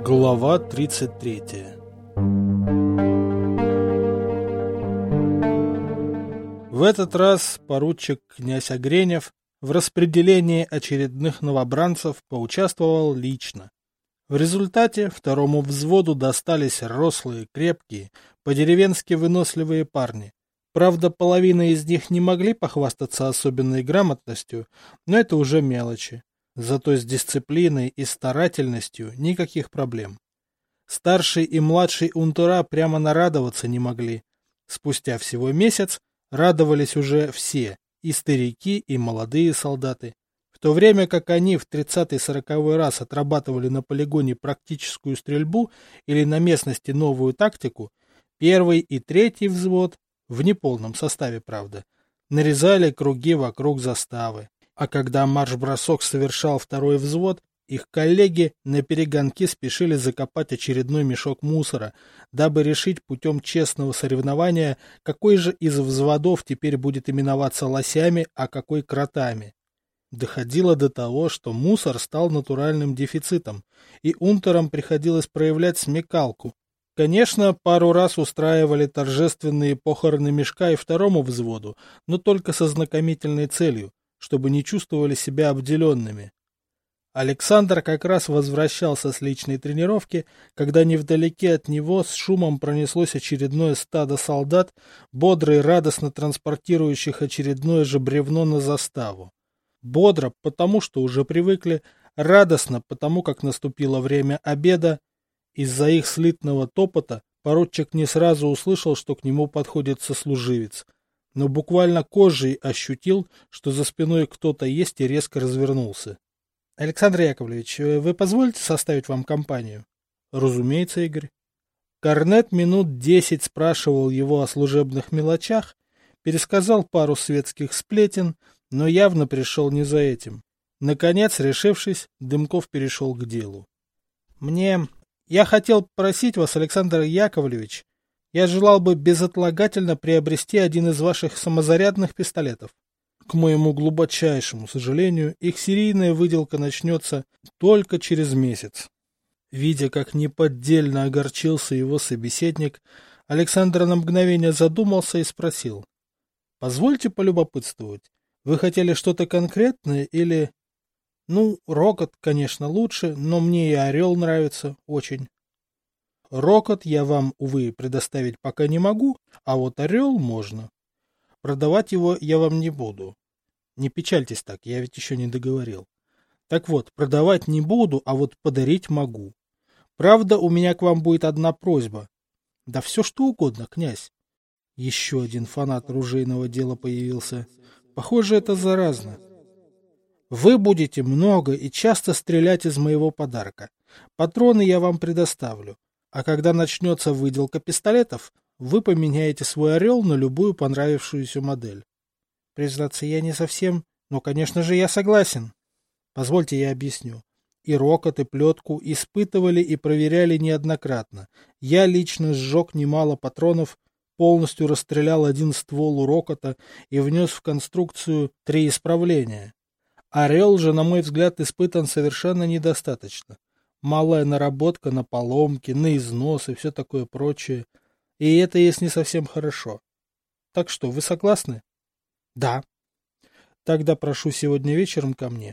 Глава 33. В этот раз поручик князь Огренев в распределении очередных новобранцев поучаствовал лично. В результате второму взводу достались рослые, крепкие, по-деревенски выносливые парни. Правда, половина из них не могли похвастаться особенной грамотностью, но это уже мелочи. Зато с дисциплиной и старательностью никаких проблем. Старший и младший унтера прямо нарадоваться не могли. Спустя всего месяц радовались уже все, и старики, и молодые солдаты. В то время как они в 30-40 раз отрабатывали на полигоне практическую стрельбу или на местности новую тактику, первый и третий взвод, в неполном составе, правда, нарезали круги вокруг заставы. А когда марш-бросок совершал второй взвод, их коллеги наперегонки спешили закопать очередной мешок мусора, дабы решить путем честного соревнования, какой же из взводов теперь будет именоваться лосями, а какой кротами. Доходило до того, что мусор стал натуральным дефицитом, и унтерам приходилось проявлять смекалку. Конечно, пару раз устраивали торжественные похороны мешка и второму взводу, но только со знакомительной целью, чтобы не чувствовали себя обделенными. Александр как раз возвращался с личной тренировки, когда невдалеке от него с шумом пронеслось очередное стадо солдат, бодро и радостно транспортирующих очередное же бревно на заставу. Бодро, потому что уже привыкли, радостно, потому как наступило время обеда. Из-за их слитного топота поручик не сразу услышал, что к нему подходит сослуживец, но буквально кожей ощутил, что за спиной кто-то есть, и резко развернулся. — Александр Яковлевич, вы позволите составить вам компанию? — Разумеется, Игорь. Корнет минут 10 спрашивал его о служебных мелочах, пересказал пару светских сплетен, но явно пришел не за этим. Наконец, решившись, Дымков перешел к делу. — Я хотел просить вас, Александр Яковлевич, я желал бы безотлагательно приобрести один из ваших самозарядных пистолетов. К моему глубочайшему сожалению, их серийная выделка начнется только через месяц. Видя, как неподдельно огорчился его собеседник, Александр на мгновение задумался и спросил. — Позвольте полюбопытствовать, вы хотели что-то конкретное или... Ну, Рокот, конечно, лучше, но мне и Орел нравится очень. Рокот я вам, увы, предоставить пока не могу, а вот Орел можно. Продавать его я вам не буду. Не печальтесь так, я ведь еще не договорил. Так вот, продавать не буду, а вот подарить могу. Правда, у меня к вам будет одна просьба. Да все что угодно, князь. Еще один фанат оружейного дела появился. Похоже, это заразно. Вы будете много и часто стрелять из моего подарка. Патроны я вам предоставлю. А когда начнется выделка пистолетов, вы поменяете свой Орел на любую понравившуюся модель. Признаться, я не совсем, но, конечно же, я согласен. Позвольте я объясню. И Рокот, и Плетку испытывали и проверяли неоднократно. Я лично сжег немало патронов, полностью расстрелял один ствол у Рокота и внес в конструкцию 3 исправления. Орел же, на мой взгляд, испытан совершенно недостаточно. Малая наработка на поломки, на износ и все такое прочее. И это есть не совсем хорошо. Так что, вы согласны? Да. Тогда прошу сегодня вечером ко мне.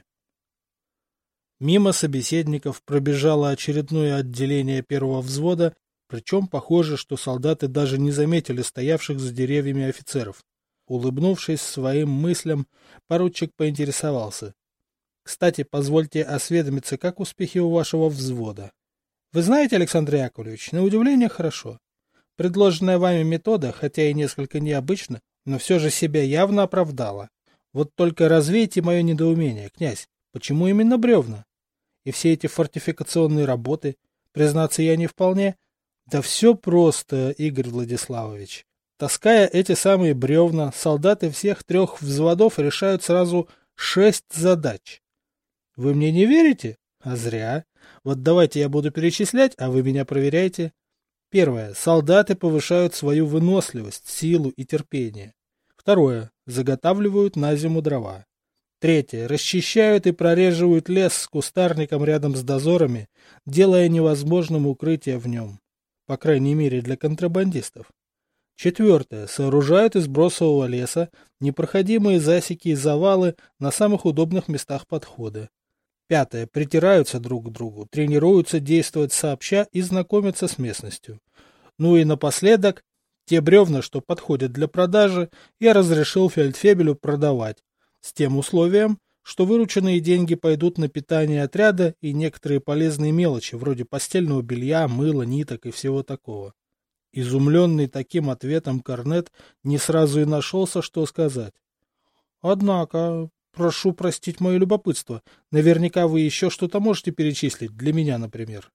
Мимо собеседников пробежало очередное отделение первого взвода, причем похоже, что солдаты даже не заметили стоявших за деревьями офицеров. Улыбнувшись своим мыслям, поручик поинтересовался. — Кстати, позвольте осведомиться, как успехи у вашего взвода? — Вы знаете, Александр Яковлевич, на удивление хорошо. Предложенная вами метода, хотя и несколько необычна, но все же себя явно оправдала. Вот только развейте мое недоумение, князь, почему именно бревна? И все эти фортификационные работы, признаться, я не вполне... Да все просто, Игорь Владиславович. Таская эти самые бревна, солдаты всех 3 взводов решают сразу 6 задач. Вы мне не верите? А зря. Вот давайте я буду перечислять, а вы меня проверяйте. Первое. Солдаты повышают свою выносливость, силу и терпение. Второе. Заготавливают на зиму дрова. Третье. Расчищают и прореживают лес с кустарником рядом с дозорами, делая невозможным укрытие в нем. По крайней мере для контрабандистов. Четвертое. Сооружают из бросового леса непроходимые засеки и завалы на самых удобных местах подхода. Пятое. Притираются друг к другу, тренируются действовать сообща и знакомятся с местностью. Ну и напоследок, те бревна, что подходят для продажи, я разрешил фельдфебелю продавать, с тем условием, что вырученные деньги пойдут на питание отряда и некоторые полезные мелочи, вроде постельного белья, мыла, ниток и всего такого. Изумленный таким ответом корнет не сразу и нашелся, что сказать. Однако, прошу простить мое любопытство, наверняка вы еще что-то можете перечислить, для меня, например.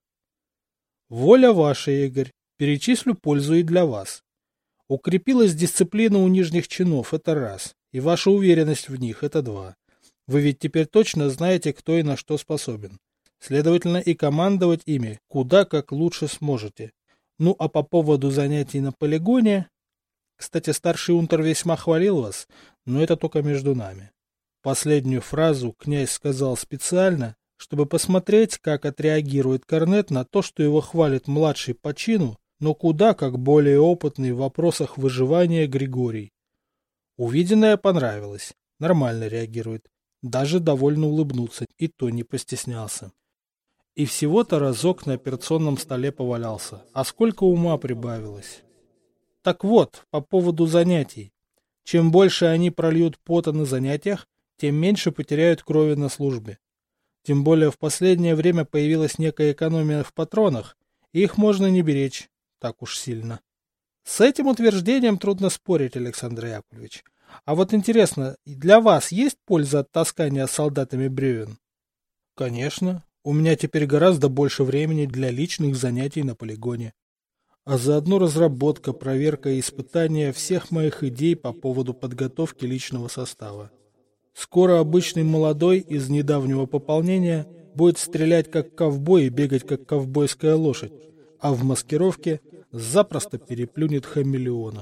Воля ваша, Игорь, перечислю пользу и для вас. Укрепилась дисциплина у нижних чинов, это раз, и ваша уверенность в них, это два. Вы ведь теперь точно знаете, кто и на что способен. Следовательно, и командовать ими куда как лучше сможете. Ну, а по поводу занятий на полигоне... Кстати, старший унтер весьма хвалил вас, но это только между нами. Последнюю фразу князь сказал специально, чтобы посмотреть, как отреагирует корнет на то, что его хвалит младший по чину, но куда как более опытный в вопросах выживания Григорий. Увиденное понравилось, нормально реагирует, даже довольно улыбнуться, и то не постеснялся. И всего-то разок на операционном столе повалялся, а сколько ума прибавилось. Так вот, по поводу занятий. Чем больше они прольют пота на занятиях, тем меньше потеряют крови на службе. Тем более в последнее время появилась некая экономия в патронах, и их можно не беречь так уж сильно. С этим утверждением трудно спорить, Александр Яковлевич. А вот интересно, для вас есть польза от таскания солдатами бревен? Конечно. У меня теперь гораздо больше времени для личных занятий на полигоне. А заодно разработка, проверка и испытание всех моих идей по поводу подготовки личного состава. Скоро обычный молодой из недавнего пополнения будет стрелять как ковбой и бегать как ковбойская лошадь, а в маскировке запросто переплюнет хамелеона.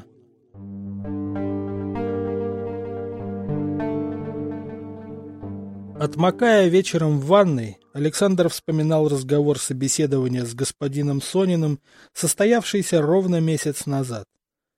Отмокая вечером в ванной, Александр вспоминал разговор собеседования с господином Сониным, состоявшийся ровно месяц назад.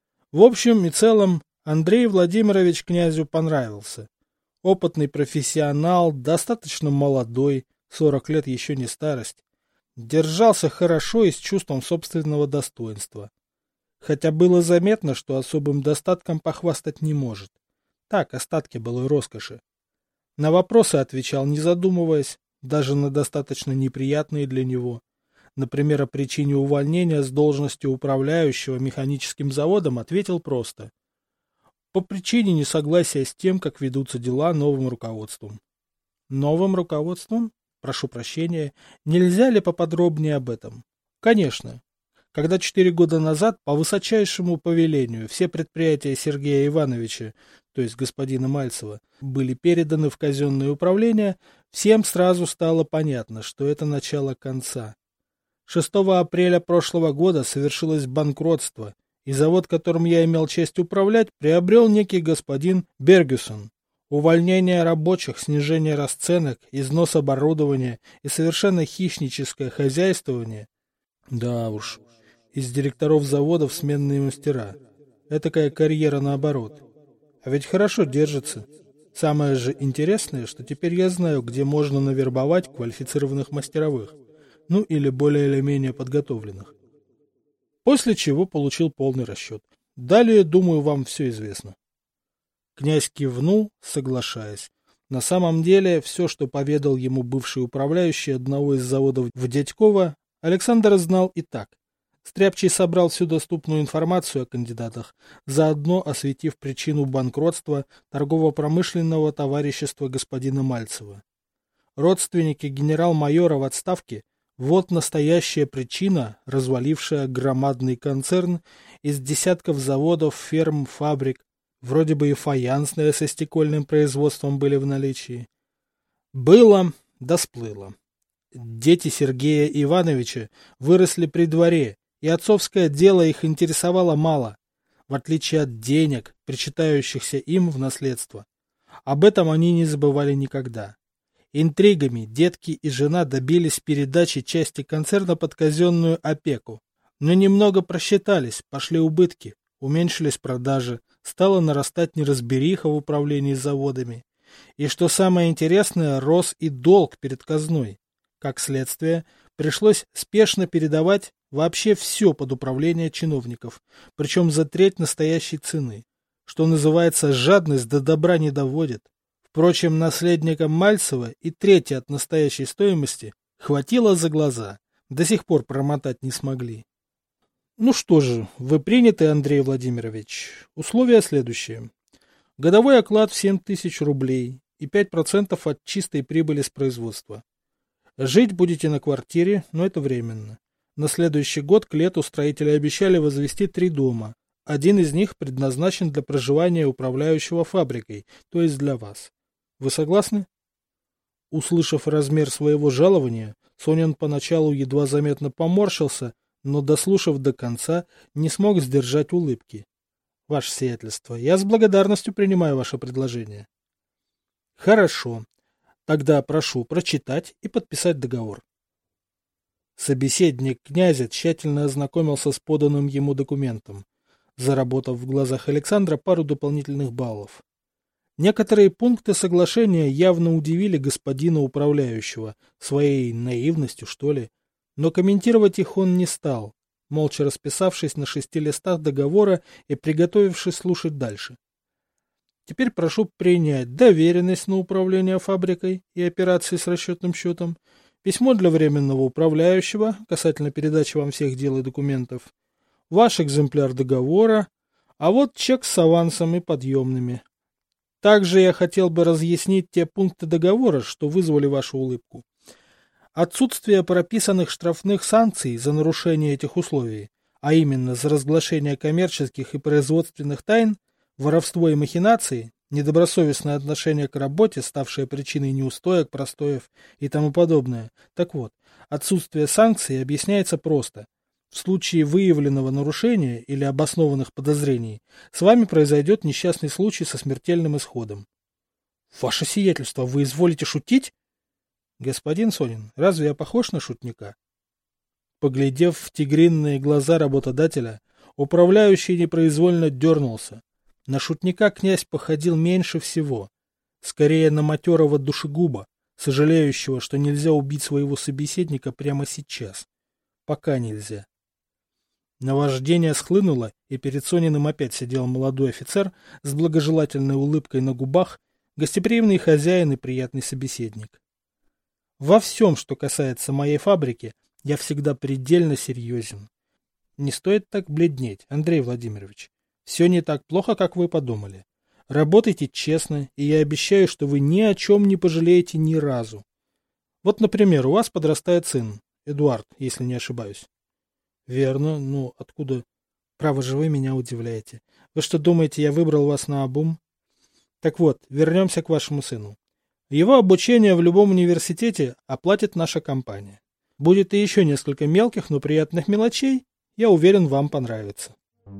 В общем и целом, Андрей Владимирович князю понравился. Опытный профессионал, достаточно молодой, 40 лет еще не старость. Держался хорошо и с чувством собственного достоинства. Хотя было заметно, что особым достатком похвастать не может. Так, остатки былой роскоши. На вопросы отвечал, не задумываясь, даже на достаточно неприятные для него. Например, о причине увольнения с должности управляющего механическим заводом ответил просто. По причине несогласия с тем, как ведутся дела новым руководством. Новым руководством? Прошу прощения, нельзя ли поподробнее об этом? Конечно. Когда 4 года назад по высочайшему повелению все предприятия Сергея Ивановича, то есть господина Мальцева, были переданы в казенное управление, всем сразу стало понятно, что это начало конца. 6 апреля прошлого года совершилось банкротство, и завод, которым я имел честь управлять, приобрел некий господин Бергюсон. Увольнение рабочих, снижение расценок, износ оборудования и совершенно хищническое хозяйствование. Да уж, из директоров заводов сменные мастера. Этакая карьера наоборот. А ведь хорошо держится. Самое же интересное, что теперь я знаю, где можно навербовать квалифицированных мастеровых. Ну или более или менее подготовленных. После чего получил полный расчет. Далее, думаю, вам все известно. Князь кивнул, соглашаясь. На самом деле, все, что поведал ему бывший управляющий одного из заводов в Дядьково, Александр знал и так. Стряпчий собрал всю доступную информацию о кандидатах, заодно осветив причину банкротства торгово-промышленного товарищества господина Мальцева. Родственники генерал-майора в отставке – вот настоящая причина, развалившая громадный концерн из десятков заводов, ферм, фабрик. Вроде бы и фаянсные со стекольным производством были в наличии. Было, да сплыло. Дети Сергея Ивановича выросли при дворе, и отцовское дело их интересовало мало, в отличие от денег, причитающихся им в наследство. Об этом они не забывали никогда. Интригами детки и жена добились передачи части концерна под казенную опеку. Но немного просчитались, пошли убытки, уменьшились продажи, стала нарастать неразбериха в управлении заводами. И что самое интересное, рос и долг перед казной. Как следствие, пришлось спешно передавать вообще все под управление чиновников, причем за треть настоящей цены. Что называется, жадность до добра не доводит. Впрочем, наследникам Мальцева и трети от настоящей стоимости хватило за глаза, до сих пор промотать не смогли. Ну что же, вы приняты, Андрей Владимирович. Условия следующие. Годовой оклад в 7 тысяч рублей и 5% от чистой прибыли с производства. Жить будете на квартире, но это временно. На следующий год к лету строители обещали возвести 3 дома. Один из них предназначен для проживания управляющего фабрикой, то есть для вас. Вы согласны? Услышав размер своего жалования, Сонин поначалу едва заметно поморщился, но, дослушав до конца, не смог сдержать улыбки. Ваше сиятельство, я с благодарностью принимаю ваше предложение. Хорошо. Тогда прошу прочитать и подписать договор. Собеседник князя тщательно ознакомился с поданным ему документом, заработав в глазах Александра пару дополнительных баллов. Некоторые пункты соглашения явно удивили господина управляющего, своей наивностью, что ли, но комментировать их он не стал, молча расписавшись на 6 листах договора и приготовившись слушать дальше. Теперь прошу принять доверенность на управление фабрикой и операции с расчетным счетом, письмо для временного управляющего касательно передачи вам всех дел и документов, ваш экземпляр договора, а вот чек с авансом и подъемными. Также я хотел бы разъяснить те пункты договора, что вызвали вашу улыбку. Отсутствие прописанных штрафных санкций за нарушение этих условий, а именно за разглашение коммерческих и производственных тайн, воровство и махинации, недобросовестное отношение к работе, ставшее причиной неустоек, простоев и тому подобное. Так вот, отсутствие санкций объясняется просто. В случае выявленного нарушения или обоснованных подозрений с вами произойдет несчастный случай со смертельным исходом. Ваше сиятельство, вы изволите шутить? Господин Сонин, разве я похож на шутника? Поглядев в тигринные глаза работодателя, управляющий непроизвольно дернулся. На шутника князь походил меньше всего. Скорее на матерого душегуба, сожалеющего, что нельзя убить своего собеседника прямо сейчас. Пока нельзя. Наваждение схлынуло, и перед Сониным опять сидел молодой офицер с благожелательной улыбкой на губах, гостеприимный хозяин и приятный собеседник. Во всем, что касается моей фабрики, я всегда предельно серьезен. Не стоит так бледнеть, Андрей Владимирович. Все не так плохо, как вы подумали. Работайте честно, и я обещаю, что вы ни о чем не пожалеете ни разу. Вот, например, у вас подрастает сын, Эдуард, если не ошибаюсь. Верно, ну откуда? Право же вы меня удивляете. Вы что думаете, я выбрал вас наобум? Так вот, вернемся к вашему сыну. Его обучение в любом университете оплатит наша компания. Будет и еще несколько мелких, но приятных мелочей. Я уверен, вам понравится.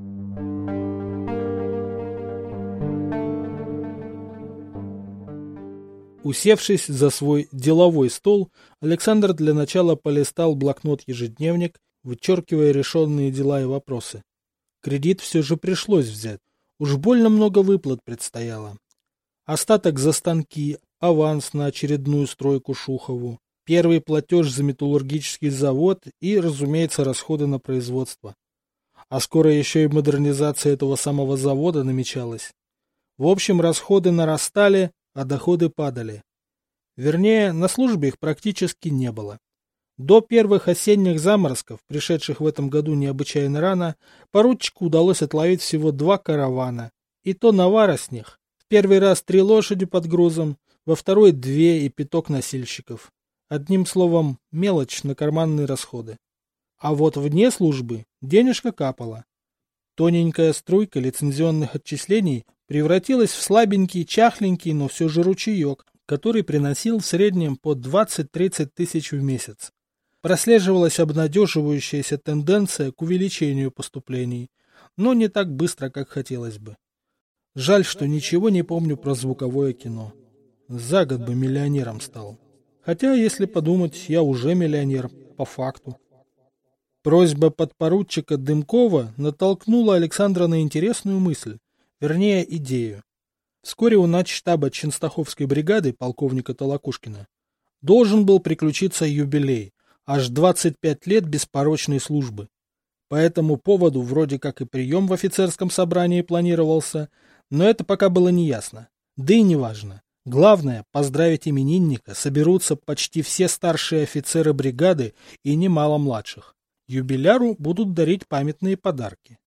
Усевшись за свой деловой стол, Александр для начала полистал блокнот-ежедневник, вычеркивая решенные дела и вопросы. Кредит все же пришлось взять. Уж больно много выплат предстояло. Остаток за станки, аванс на очередную стройку Шухову, первый платеж за металлургический завод и, разумеется, расходы на производство. А скоро еще и модернизация этого самого завода намечалась. В общем, расходы нарастали, а доходы падали. Вернее, на службе их практически не было. До первых осенних заморозков, пришедших в этом году необычайно рано, поручику удалось отловить всего 2 каравана, и то навара с них. В первый раз 3 лошади под грузом, во второй 2 и пяток носильщиков. Одним словом, мелочь на карманные расходы. А вот вне службы денежка капала. Тоненькая струйка лицензионных отчислений превратилась в слабенький, чахленький, но все же ручеек, который приносил в среднем по 20-30 тысяч в месяц. Прослеживалась обнадеживающаяся тенденция к увеличению поступлений, но не так быстро, как хотелось бы. Жаль, что ничего не помню про звуковое кино. За год бы миллионером стал. Хотя, если подумать, я уже миллионер, по факту. Просьба подпоручика Дымкова натолкнула Александра на интересную мысль, вернее, идею. Вскоре у начштаба Ченстаховской бригады полковника Толокушкина должен был приключиться юбилей, аж 25 лет беспорочной службы. По этому поводу вроде как и прием в офицерском собрании планировался, но это пока было неясно. Да и неважно. Главное, поздравить именинника соберутся почти все старшие офицеры бригады и немало младших. Юбиляру будут дарить памятные подарки.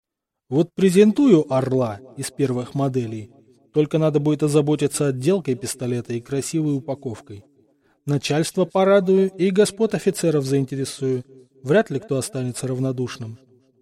Вот презентую «Орла» из первых моделей. Только надо будет озаботиться отделкой пистолета и красивой упаковкой. Начальство порадую и господ офицеров заинтересую. Вряд ли кто останется равнодушным.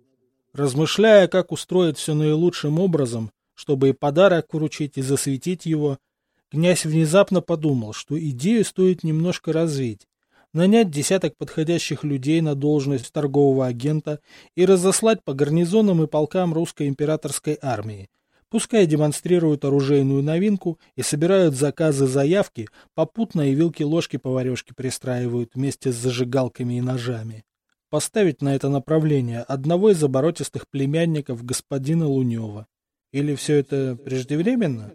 Размышляя, как устроить все наилучшим образом, чтобы и подарок вручить, и засветить его, князь внезапно подумал, что идею стоит немножко развить, нанять десяток подходящих людей на должность торгового агента и разослать по гарнизонам и полкам русской императорской армии. Пускай демонстрируют оружейную новинку и собирают заказы-заявки, попутно и вилки-ложки-поварешки пристраивают вместе с зажигалками и ножами. Поставить на это направление одного из оборотистых племянников господина Лунева. Или все это преждевременно?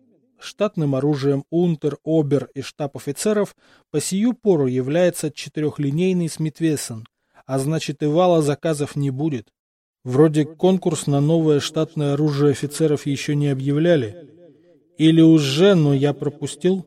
Штатным оружием унтер, обер и штаб офицеров по сию пору является четырехлинейный Смит-Вессон, а значит и вала заказов не будет. Вроде конкурс на новое штатное оружие офицеров еще не объявляли. Или уже, но я пропустил?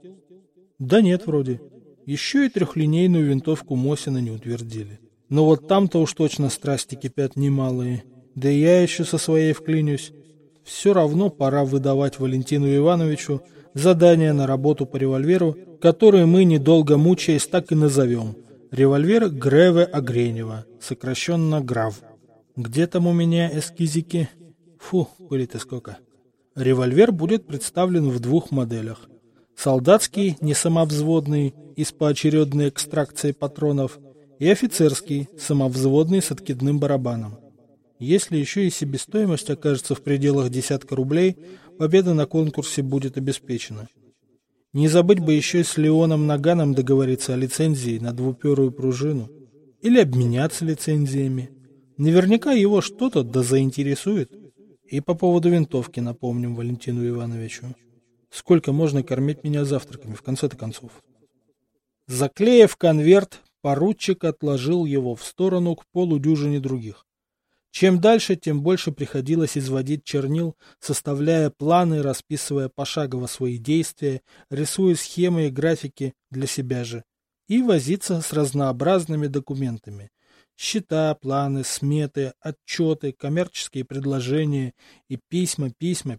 Да нет, вроде. Еще и трехлинейную винтовку Мосина не утвердили. Но вот там-то уж точно страсти кипят немалые. Да и я еще со своей вклинюсь. Все равно пора выдавать Валентину Ивановичу задание на работу по револьверу, который мы, недолго мучаясь, так и назовем. Револьвер Греве Огренева, сокращенно ГРАВ. Где там у меня эскизики? Фу, пыли-то сколько. Револьвер будет представлен в двух моделях. Солдатский, несамовзводный, и с поочередной экстракцией патронов, и офицерский, самовзводный с откидным барабаном. Если еще и себестоимость окажется в пределах десятка рублей, победа на конкурсе будет обеспечена. Не забыть бы еще с Леоном Наганом договориться о лицензии на двуперую пружину. Или обменяться лицензиями. Наверняка его что-то да заинтересует. И по поводу винтовки напомним Валентину Ивановичу. Сколько можно кормить меня завтраками, в конце-то концов? Заклеив конверт, поручик отложил его в сторону к полудюжине других. Чем дальше, тем больше приходилось изводить чернил, составляя планы, расписывая пошагово свои действия, рисуя схемы и графики для себя же, и возиться с разнообразными документами. Счета, планы, сметы, отчеты, коммерческие предложения и письма.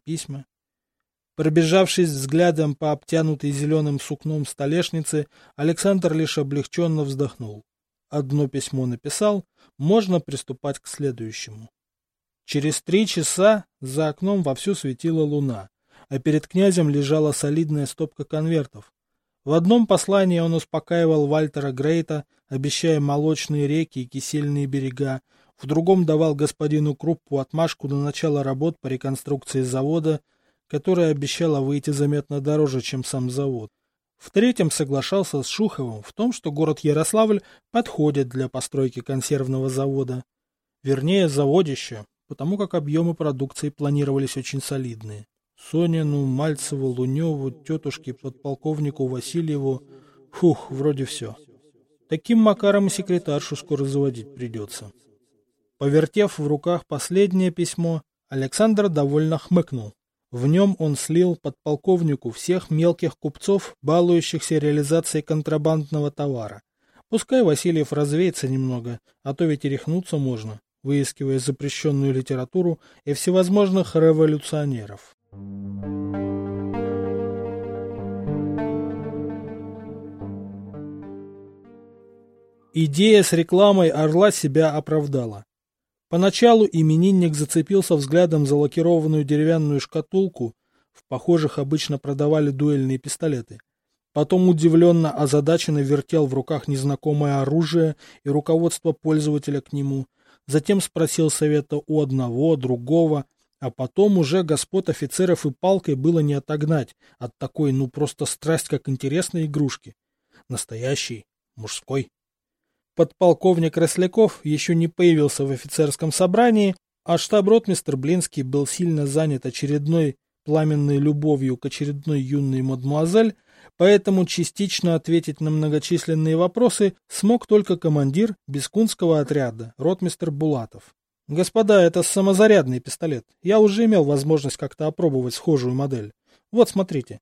Пробежавшись взглядом по обтянутой зеленым сукном столешнице, Александр лишь облегченно вздохнул. Одно письмо написал, можно приступать к следующему. Через 3 часа за окном вовсю светила луна, а перед князем лежала солидная стопка конвертов. В одном послании он успокаивал Вальтера Грейта, обещая молочные реки и кисельные берега, в другом давал господину Круппу отмашку на начало работ по реконструкции завода, которая обещала выйти заметно дороже, чем сам завод. В третьем соглашался с Шуховым в том, что город Ярославль подходит для постройки консервного завода. Вернее, заводища, потому как объемы продукции планировались очень солидные. Сонину, Мальцеву, Луневу, тетушке, подполковнику Васильеву. Фух, вроде все. Таким макаром и секретаршу скоро заводить придется. Повертев в руках последнее письмо, Александр довольно хмыкнул. В нем он слил подполковнику всех мелких купцов, балующихся реализацией контрабандного товара. Пускай Васильев развеется немного, а то ведь и рехнуться можно, выискивая запрещенную литературу и всевозможных революционеров. Идея с рекламой «Орла» себя оправдала. Поначалу именинник зацепился взглядом за лакированную деревянную шкатулку, в похожих обычно продавали дуэльные пистолеты. Потом удивленно озадаченно вертел в руках незнакомое оружие и руководство пользователя к нему. Затем спросил совета у одного, другого, А потом уже господ офицеров и палкой было не отогнать от такой, ну просто страсть, как интересной игрушки. Настоящий, мужской. Подполковник Росляков еще не появился в офицерском собрании, а штаб-ротмистр Блинский был сильно занят очередной пламенной любовью к очередной юной мадмуазель, поэтому частично ответить на многочисленные вопросы смог только командир Бескунского отряда, ротмистр Булатов. «Господа, это самозарядный пистолет. Я уже имел возможность как-то опробовать схожую модель. Вот, смотрите».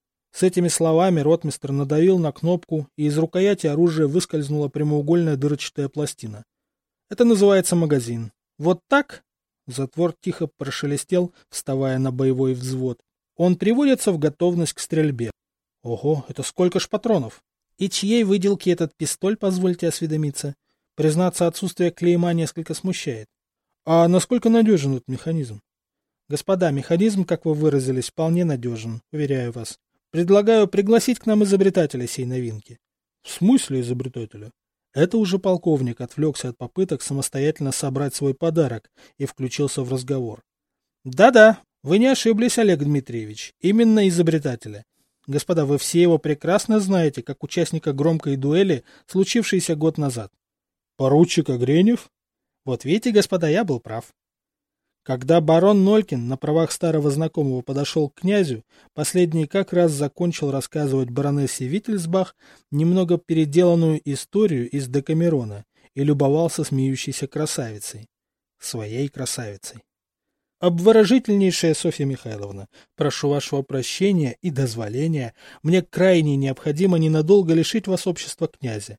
С этими словами ротмистр надавил на кнопку, и из рукояти оружия выскользнула прямоугольная дырочатая пластина. Это называется магазин. Вот так? Затвор тихо прошелестел, вставая на боевой взвод. Он приводится в готовность к стрельбе. Ого, это сколько ж патронов? И чьей выделки этот пистоль, позвольте осведомиться? Признаться, отсутствие клейма несколько смущает. А насколько надежен этот механизм? Господа, механизм, как вы выразились, вполне надежен, уверяю вас. Предлагаю пригласить к нам изобретателя сей новинки. В смысле изобретателя? Это уже полковник отвлекся от попыток самостоятельно собрать свой подарок и включился в разговор. Да-да, вы не ошиблись, Олег Дмитриевич, именно изобретателя. Господа, вы все его прекрасно знаете, как участника громкой дуэли, случившейся год назад. Поручик Огренев? Вот видите, господа, я был прав. Когда барон Нолькин на правах старого знакомого подошел к князю, последний как раз закончил рассказывать баронессе Виттельсбах немного переделанную историю из Декамерона и любовался смеющейся красавицей. Своей красавицей. Обворожительнейшая Софья Михайловна, прошу вашего прощения и дозволения, мне крайне необходимо ненадолго лишить вас общества князя.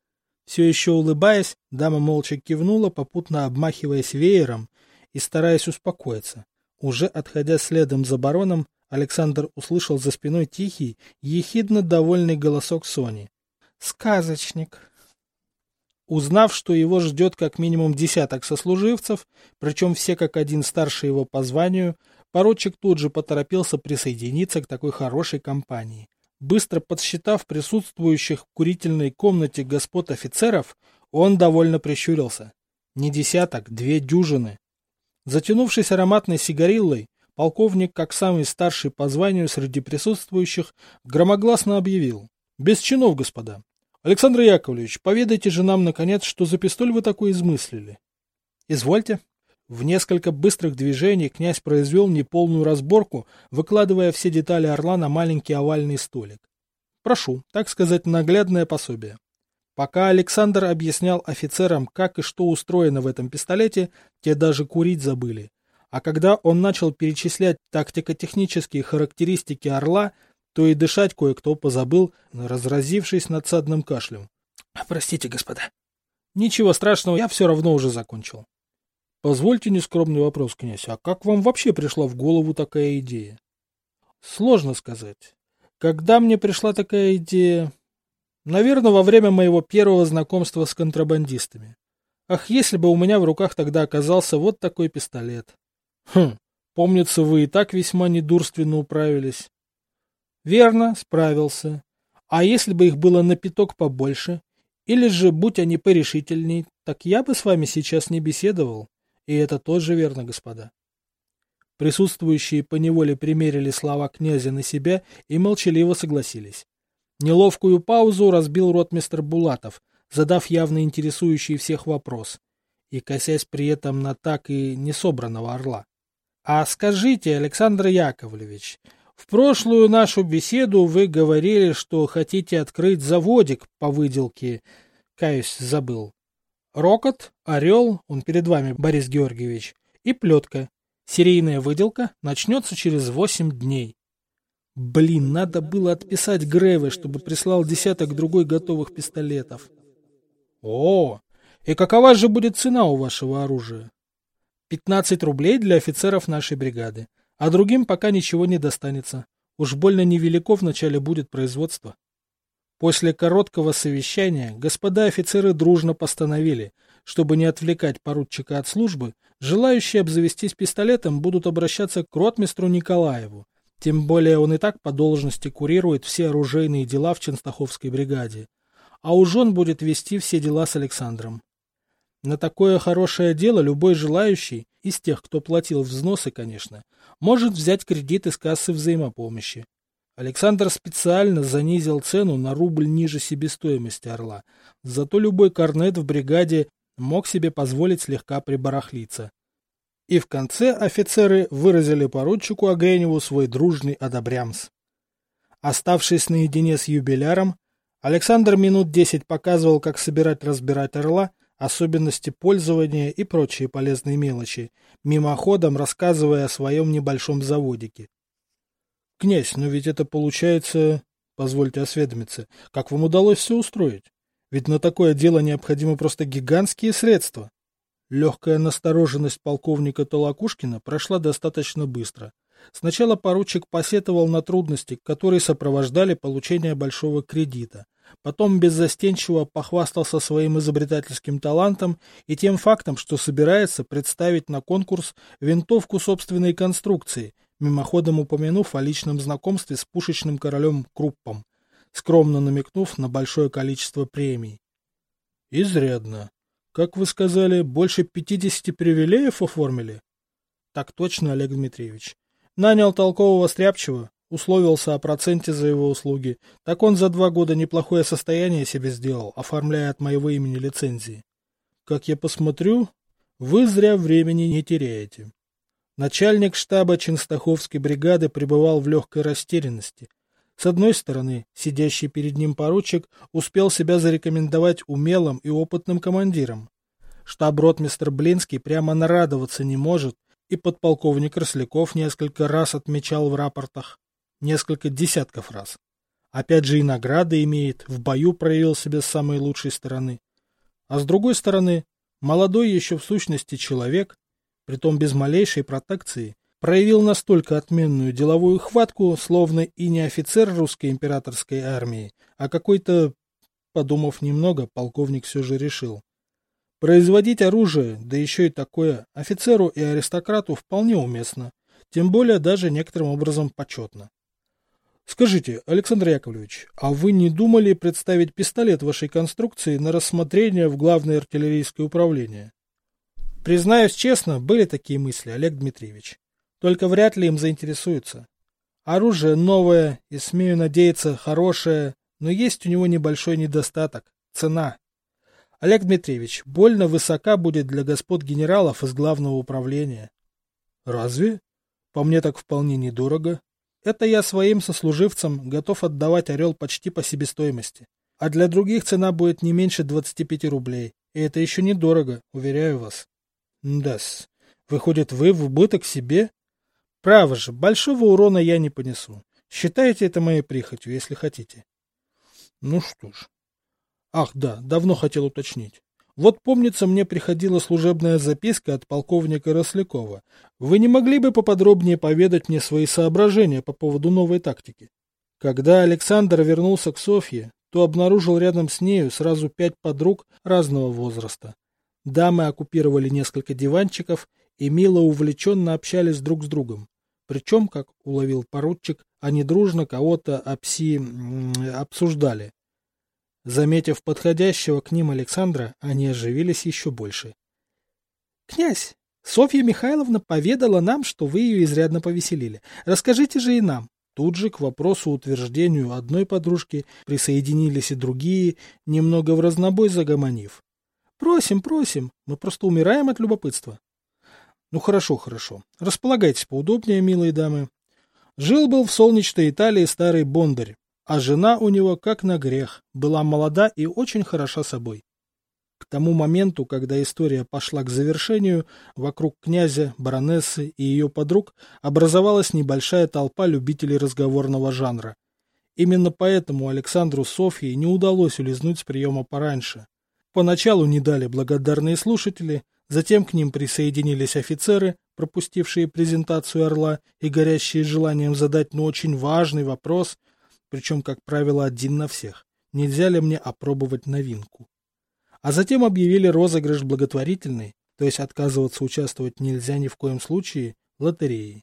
Все еще улыбаясь, дама молча кивнула, попутно обмахиваясь веером, и стараясь успокоиться. Уже отходя следом за бароном, Александр услышал за спиной тихий, ехидно довольный голосок Сони. «Сказочник!» Узнав, что его ждет как минимум десяток сослуживцев, причем все как один старше его по званию, поручик тут же поторопился присоединиться к такой хорошей компании. Быстро подсчитав присутствующих в курительной комнате господ офицеров, он довольно прищурился. Не десяток, 2 дюжины. Затянувшись ароматной сигариллой, полковник, как самый старший по званию среди присутствующих, громогласно объявил. «Без чинов, господа. Александр Яковлевич, поведайте же нам, наконец, что за пистоль вы такой измыслили». «Извольте». В несколько быстрых движений князь произвел неполную разборку, выкладывая все детали орла на маленький овальный столик. «Прошу, так сказать, наглядное пособие». Пока Александр объяснял офицерам, как и что устроено в этом пистолете, те даже курить забыли. А когда он начал перечислять тактико-технические характеристики «Орла», то и дышать кое-кто позабыл, разразившись надсадным кашлем. «Простите, господа». «Ничего страшного, я все равно уже закончил». «Позвольте нескромный вопрос, князь, а как вам вообще пришла в голову такая идея?» «Сложно сказать. Когда мне пришла такая идея...» Наверное, во время моего первого знакомства с контрабандистами. Ах, если бы у меня в руках тогда оказался вот такой пистолет. Помнится, вы и так весьма недурственно управились. Верно, справился. А если бы их было на пяток побольше? Или же, будь они порешительней, так я бы с вами сейчас не беседовал. И это тоже верно, господа. Присутствующие поневоле примерили слова князя на себя и молчаливо согласились. Неловкую паузу разбил ротмистр Булатов, задав явно интересующий всех вопрос, и косясь при этом на так и не собранного орла. «А скажите, Александр Яковлевич, в прошлую нашу беседу вы говорили, что хотите открыть заводик по выделке, каюсь, забыл. Рокот, Орел, он перед вами, Борис Георгиевич, и Плетка. Серийная выделка начнется через 8 дней». Блин, надо было отписать Греве, чтобы прислал десяток другой готовых пистолетов. О, и какова же будет цена у вашего оружия? 15 рублей для офицеров нашей бригады, а другим пока ничего не достанется. Уж больно невелико вначале будет производство. После короткого совещания господа офицеры дружно постановили, чтобы не отвлекать поручика от службы, желающие обзавестись пистолетом будут обращаться к ротмистру Николаеву. Тем более он и так по должности курирует все оружейные дела в Ченстаховской бригаде. А уж он будет вести все дела с Александром. На такое хорошее дело любой желающий, из тех, кто платил взносы, конечно, может взять кредит из кассы взаимопомощи. Александр специально занизил цену на рубль ниже себестоимости «Орла», зато любой корнет в бригаде мог себе позволить слегка прибарахлиться. И в конце офицеры выразили поручику Огреневу свой дружный одобрямс. Оставшись наедине с юбиляром, Александр минут 10 показывал, как собирать-разбирать «Орла», особенности пользования и прочие полезные мелочи, мимоходом рассказывая о своем небольшом заводике. — Князь, но ведь это получается... Позвольте осведомиться, как вам удалось все устроить? Ведь на такое дело необходимы просто гигантские средства. Легкая настороженность полковника Толокушкина прошла достаточно быстро. Сначала поручик посетовал на трудности, которые сопровождали получение большого кредита. Потом беззастенчиво похвастался своим изобретательским талантом и тем фактом, что собирается представить на конкурс винтовку собственной конструкции, мимоходом упомянув о личном знакомстве с пушечным королем Круппом, скромно намекнув на большое количество премий. Изрядно. Как вы сказали, больше 50 привилеев оформили? Так точно, Олег Дмитриевич. Нанял толкового стряпчего, условился о проценте за его услуги. Так он за 2 года неплохое состояние себе сделал, оформляя от моего имени лицензии. Как я посмотрю, вы зря времени не теряете. Начальник штаба Ченстаховской бригады пребывал в легкой растерянности. С одной стороны, сидящий перед ним поручик успел себя зарекомендовать умелым и опытным командиром. Штаб-ротмистр Блинский прямо нарадоваться не может, и подполковник Росляков несколько раз отмечал в рапортах. Несколько десятков раз. Опять же и награды имеет, в бою проявил себя с самой лучшей стороны. А с другой стороны, молодой еще в сущности человек, притом без малейшей протекции, проявил настолько отменную деловую хватку, словно и не офицер русской императорской армии, а какой-то, подумав немного, полковник все же решил. Производить оружие, да еще и такое, офицеру и аристократу вполне уместно, тем более даже некоторым образом почетно. Скажите, Александр Яковлевич, а вы не думали представить пистолет вашей конструкции на рассмотрение в Главное артиллерийское управление? Признаюсь честно, были такие мысли, Олег Дмитриевич. Только вряд ли им заинтересуются. Оружие новое и, смею надеяться, хорошее, но есть у него небольшой недостаток – цена. Олег Дмитриевич, больно высока будет для господ генералов из Главного управления. Разве? По мне так вполне недорого. Это я своим сослуживцам готов отдавать «Орел» почти по себестоимости. А для других цена будет не меньше 25 рублей. И это еще недорого, уверяю вас. Да-с. Выходит, вы в убыток себе? Право же, большого урона я не понесу. Считайте это моей прихотью, если хотите. Ну что ж. Ах, да, давно хотел уточнить. Вот, помнится, мне приходила служебная записка от полковника Рослякова. Вы не могли бы поподробнее поведать мне свои соображения по поводу новой тактики? Когда Александр вернулся к Софье, то обнаружил рядом с нею сразу 5 подруг разного возраста. Дамы оккупировали несколько диванчиков и мило увлеченно общались друг с другом. Причем, как уловил поручик, они дружно кого-то обсуждали. Заметив подходящего к ним Александра, они оживились еще больше. — Князь, Софья Михайловна поведала нам, что вы ее изрядно повеселили. Расскажите же и нам. Тут же к вопросу утверждению одной подружки присоединились и другие, немного в разнобой загомонив. — Просим, просим, мы просто умираем от любопытства. — Ну хорошо, хорошо. Располагайтесь поудобнее, милые дамы. Жил-был в солнечной Италии старый бондарь. А жена у него, как на грех, была молода и очень хороша собой. К тому моменту, когда история пошла к завершению, вокруг князя, баронессы и ее подруг образовалась небольшая толпа любителей разговорного жанра. Именно поэтому Александру с Софьей не удалось улизнуть с приема пораньше. Поначалу не дали благодарные слушатели, затем к ним присоединились офицеры, пропустившие презентацию «Орла» и горящие желанием задать очень важный вопрос, причем, как правило, один на всех. Нельзя ли мне опробовать новинку? А затем объявили розыгрыш благотворительный, то есть отказываться участвовать нельзя ни в коем случае, лотереей.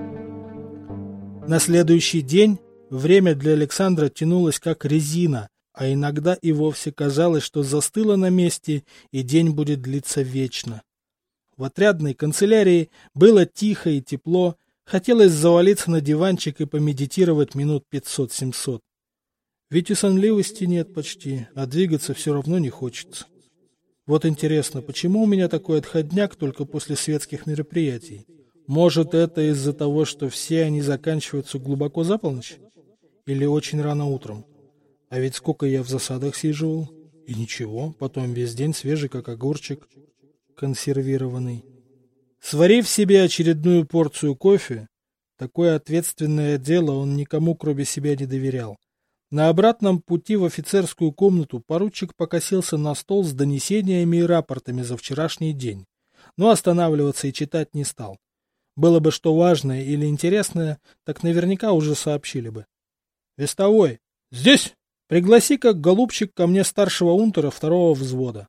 На следующий день время для Александра тянулось как резина, А иногда и вовсе казалось, что застыло на месте, и день будет длиться вечно. В отрядной канцелярии было тихо и тепло, хотелось завалиться на диванчик и помедитировать минут 500-700. Ведь и сонливости нет почти, а двигаться все равно не хочется. Вот интересно, почему у меня такой отходняк только после светских мероприятий? Может, это из-за того, что все они заканчиваются глубоко за полночь? Или очень рано утром? А ведь сколько я в засадах сиживал. И ничего, потом весь день свежий, как огурчик, консервированный. Сварив себе очередную порцию кофе, такое ответственное дело он никому, кроме себя, не доверял. На обратном пути в офицерскую комнату поручик покосился на стол с донесениями и рапортами за вчерашний день, но останавливаться и читать не стал. Было бы что важное или интересное, так наверняка уже сообщили бы. «Вестовой! Здесь! Пригласи-ка, голубчик, ко мне старшего унтера 2-го взвода».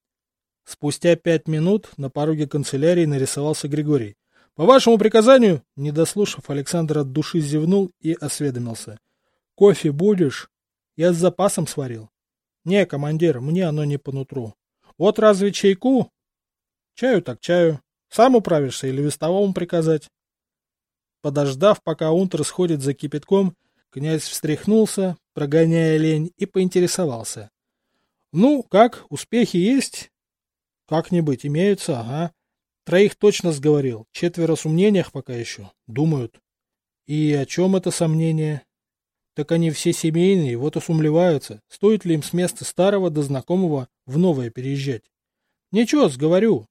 Спустя 5 минут на пороге канцелярии нарисовался Григорий. «По вашему приказанию», не дослушав, Александр от души зевнул и осведомился. «Кофе будешь? Я с запасом сварил». «Не, командир, мне оно не по нутру». «Вот разве чайку?» «Чаю так чаю. Сам управишься или вестовому приказать?» Подождав, пока унтер сходит за кипятком, князь встряхнулся, прогоняя лень, и поинтересовался. «Ну, как, успехи есть?» «Как-нибудь имеются, ага. 3 точно сговорил, 4 сомнениях пока еще, думают». «И о чем это сомнение?» «Так они все семейные, вот и сумлеваются, стоит ли им с места старого до знакомого в новое переезжать». «Ничего, сговорю.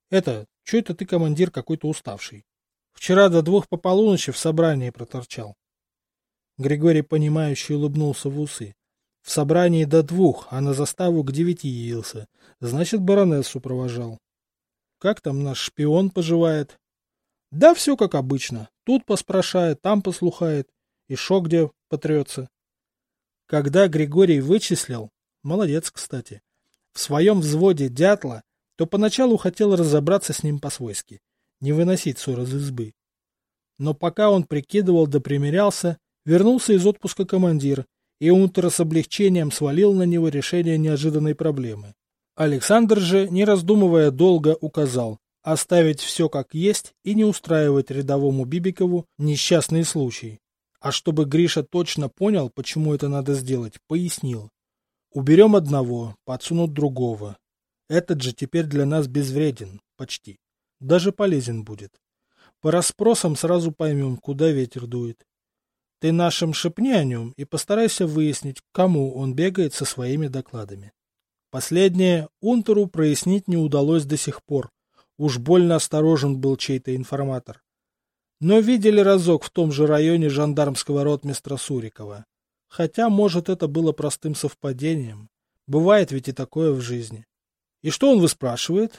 Что это ты, командир, какой-то уставший? Вчера до 2 по полуночи в собрании проторчал». Григорий, понимающе улыбнулся в усы. «В собрании до 2, а на заставу к 9 явился. Значит, баронессу провожал». «Как там наш шпион поживает?» «Да все как обычно. Тут поспрашает, там послухает. И шо где потрется». Когда Григорий вычислил, молодец, кстати, в своем взводе дятла, то поначалу хотел разобраться с ним по-свойски, не выносить ссор из избы. Но пока он прикидывал да примирялся, вернулся из отпуска командир, и унтер с облегчением свалил на него решение неожиданной проблемы. Александр же, не раздумывая долго, указал оставить все как есть и не устраивать рядовому Бибикову несчастный случай. А чтобы Гриша точно понял, почему это надо сделать, пояснил. Уберем одного, подсунут другого. Этот же теперь для нас безвреден, почти. Даже полезен будет. По расспросам сразу поймем, куда ветер дует. Ты нашим шепни о нем и постарайся выяснить, к кому он бегает со своими докладами. Последнее унтеру прояснить не удалось до сих пор. Уж больно осторожен был чей-то информатор. Но видели разок в том же районе жандармского ротмистра Сурикова. Хотя, может, это было простым совпадением. Бывает ведь и такое в жизни. И что он выспрашивает?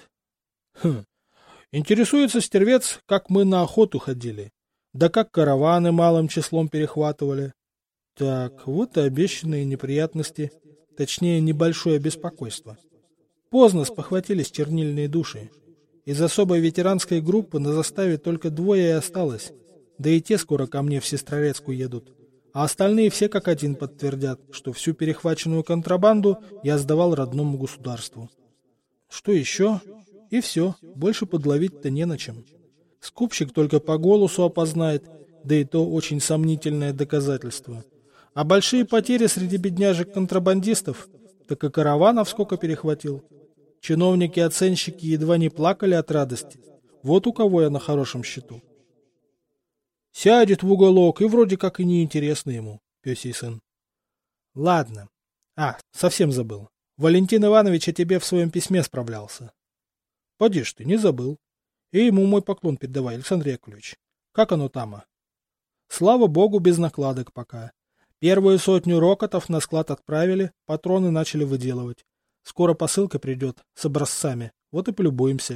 Интересуется стервец, как мы на охоту ходили. Да как караваны малым числом перехватывали. Так, вот и обещанные неприятности. Точнее, небольшое беспокойство. Поздно спохватились чернильные души. Из особой ветеранской группы на заставе только 2 и осталось. Да и те скоро ко мне в Сестрорецкую едут. А остальные все как один подтвердят, что всю перехваченную контрабанду я сдавал родному государству. Что еще? И все, больше подловить-то не на чем. Скупщик только по голосу опознает, да и то очень сомнительное доказательство. А большие потери среди бедняжек-контрабандистов, так и караванов сколько перехватил. Чиновники-оценщики едва не плакали от радости. Вот у кого я на хорошем счету. Сядет в уголок, и вроде как и неинтересно ему, пёсий сын. Ладно. Совсем забыл. Валентин Иванович о тебе в своем письме справлялся. Поди ж ты, не забыл. И ему мой поклон передавай, Александр Яковлевич. Как оно там? Слава богу, без накладок пока. Первую 100 рокотов на склад отправили, патроны начали выделывать. Скоро посылка придет с образцами, вот и полюбуемся.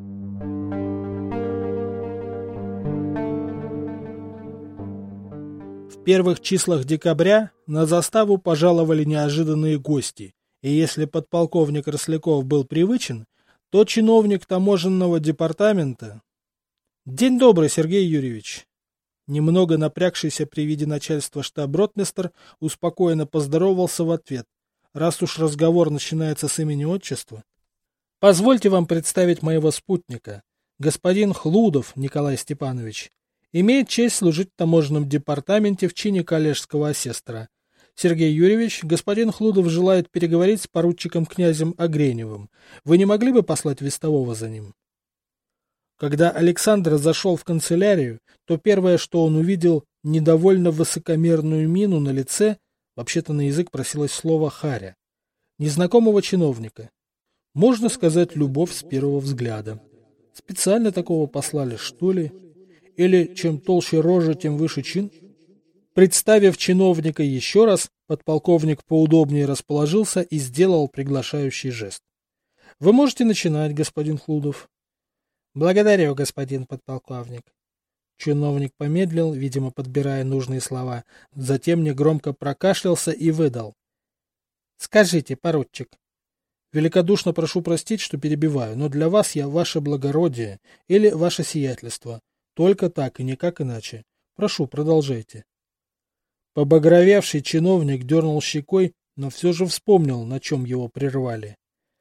В первых числах декабря на заставу пожаловали неожиданные гости, и если подполковник Росляков был привычен, то чиновник таможенного департамента... День добрый, Сергей Юрьевич. Немного напрягшийся при виде начальства штаб-ротмистр успокоенно поздоровался в ответ, раз уж разговор начинается с имени-отчества. Позвольте вам представить моего спутника. Господин Хлудов Николай Степанович имеет честь служить в таможенном департаменте в чине коллежского асессора. Сергей Юрьевич, господин Хлудов желает переговорить с поручиком князем Огреневым. Вы не могли бы послать вестового за ним? Когда Александр зашел в канцелярию, то первое, что он увидел, недовольно высокомерную мину на лице, вообще-то на язык просилось слово «харя», незнакомого чиновника. Можно сказать, любовь с первого взгляда. Специально такого послали, что ли? Или чем толще рожа, тем выше чин? Представив чиновника еще раз, подполковник поудобнее расположился и сделал приглашающий жест. Вы можете начинать, господин Хлудов. Благодарю, господин подполковник. Чиновник помедлил, видимо, подбирая нужные слова, затем негромко прокашлялся и выдал. Скажите, поручик. Великодушно прошу простить, что перебиваю, но для вас я ваше благородие или ваше сиятельство. Только так и никак иначе. Прошу, продолжайте. Побагровевший чиновник дернул щекой, но все же вспомнил, на чем его прервали.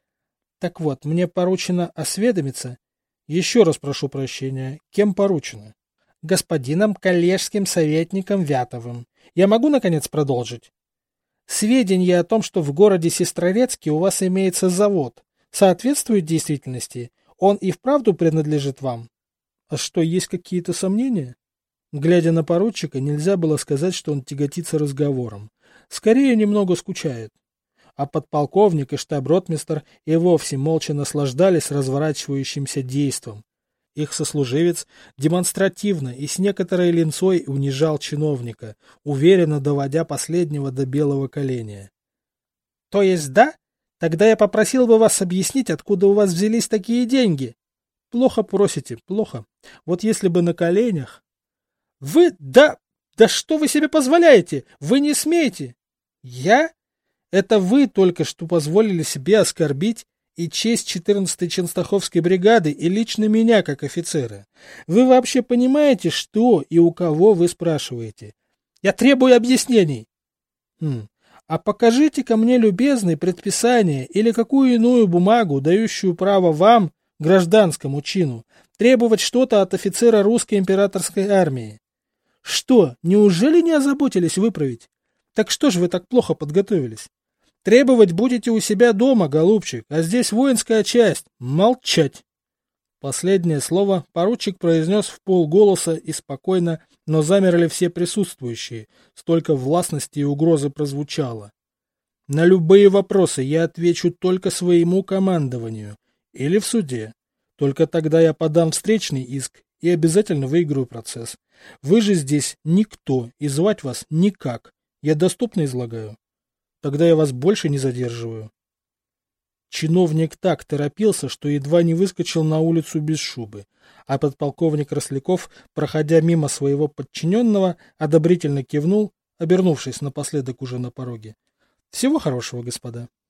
Так вот, мне поручено осведомиться. Еще раз прошу прощения, кем поручено? Господином коллежским советником Вятовым. Я могу, наконец, продолжить? Сведения о том, что в городе Сестрорецке у вас имеется завод, соответствуют действительности? Он и вправду принадлежит вам? А что, есть какие-то сомнения? Глядя на поручика, нельзя было сказать, что он тяготится разговором. Скорее, немного скучает. А подполковник и штаб-ротмистр и вовсе молча наслаждались разворачивающимся действом. Их сослуживец демонстративно и с некоторой линцой унижал чиновника, уверенно доводя последнего до белого коленя. — То есть да? Тогда я попросил бы вас объяснить, откуда у вас взялись такие деньги. — Плохо просите, плохо. Вот если бы на коленях... — Вы... Да что вы себе позволяете? Вы не смеете! — Я? Это вы только что позволили себе оскорбить и честь 14-й Ченстаховской бригады и лично меня как офицера. Вы вообще понимаете, что и у кого вы спрашиваете? Я требую объяснений. А покажите-ка мне, любезный, предписание или какую иную бумагу, дающую право вам, гражданскому чину, требовать что-то от офицера русской императорской армии. Что, неужели не озаботились выправить? Так что же вы так плохо подготовились? Требовать будете у себя дома, голубчик, а здесь воинская часть. Молчать. Последнее слово поручик произнес вполголоса и спокойно, но замерли все присутствующие. Столько властности и угрозы прозвучало. На любые вопросы я отвечу только своему командованию или в суде. Только тогда я подам встречный иск и обязательно выиграю процесс. Вы же здесь никто, и звать вас никак. Я доступно излагаю. Тогда я вас больше не задерживаю. Чиновник так торопился, что едва не выскочил на улицу без шубы, а подполковник Росляков, проходя мимо своего подчиненного, одобрительно кивнул, обернувшись напоследок уже на пороге. Всего хорошего, господа.